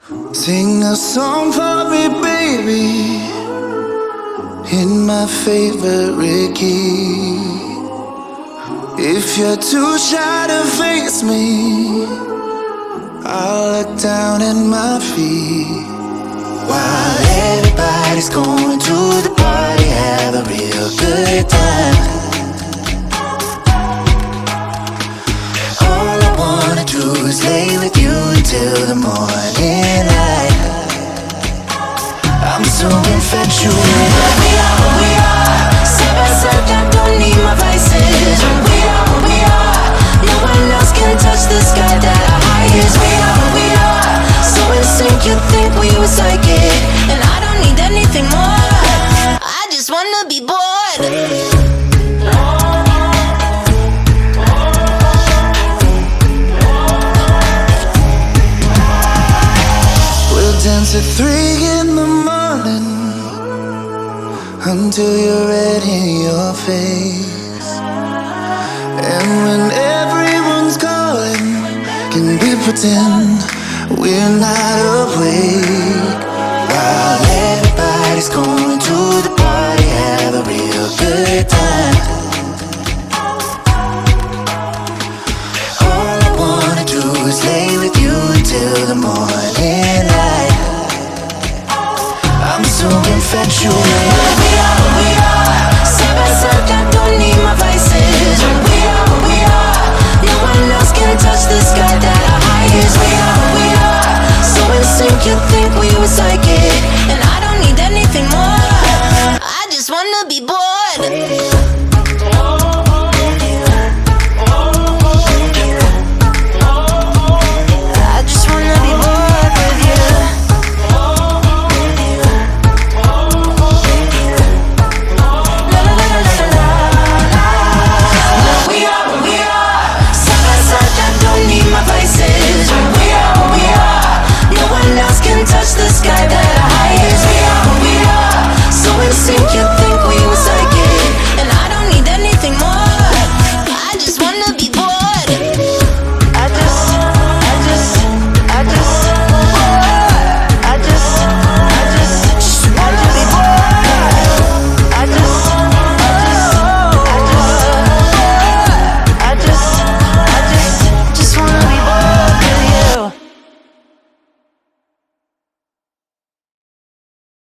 Sing a song for me, baby, in my favorite key. If you're too shy to face me, I'll look down at my feet. While everybody's going to the party, have a real good time. All I wanna do is lay with you until the morning light. I'm so infatuated. We are what we are. Side by side, I don't need my vices. We are what we are. No one else can touch the sky that I highest. We are what we are. So in sync, you think we were psychic, and I don't need anything more. I just wanna be bored. Dance at 3 in the morning until you're red in your face. And when everyone's calling, can we pretend we're not awake? While everybody's going to the party, have a real good time. All I wanna do is lay with you until the morning light. I'm so infatuated.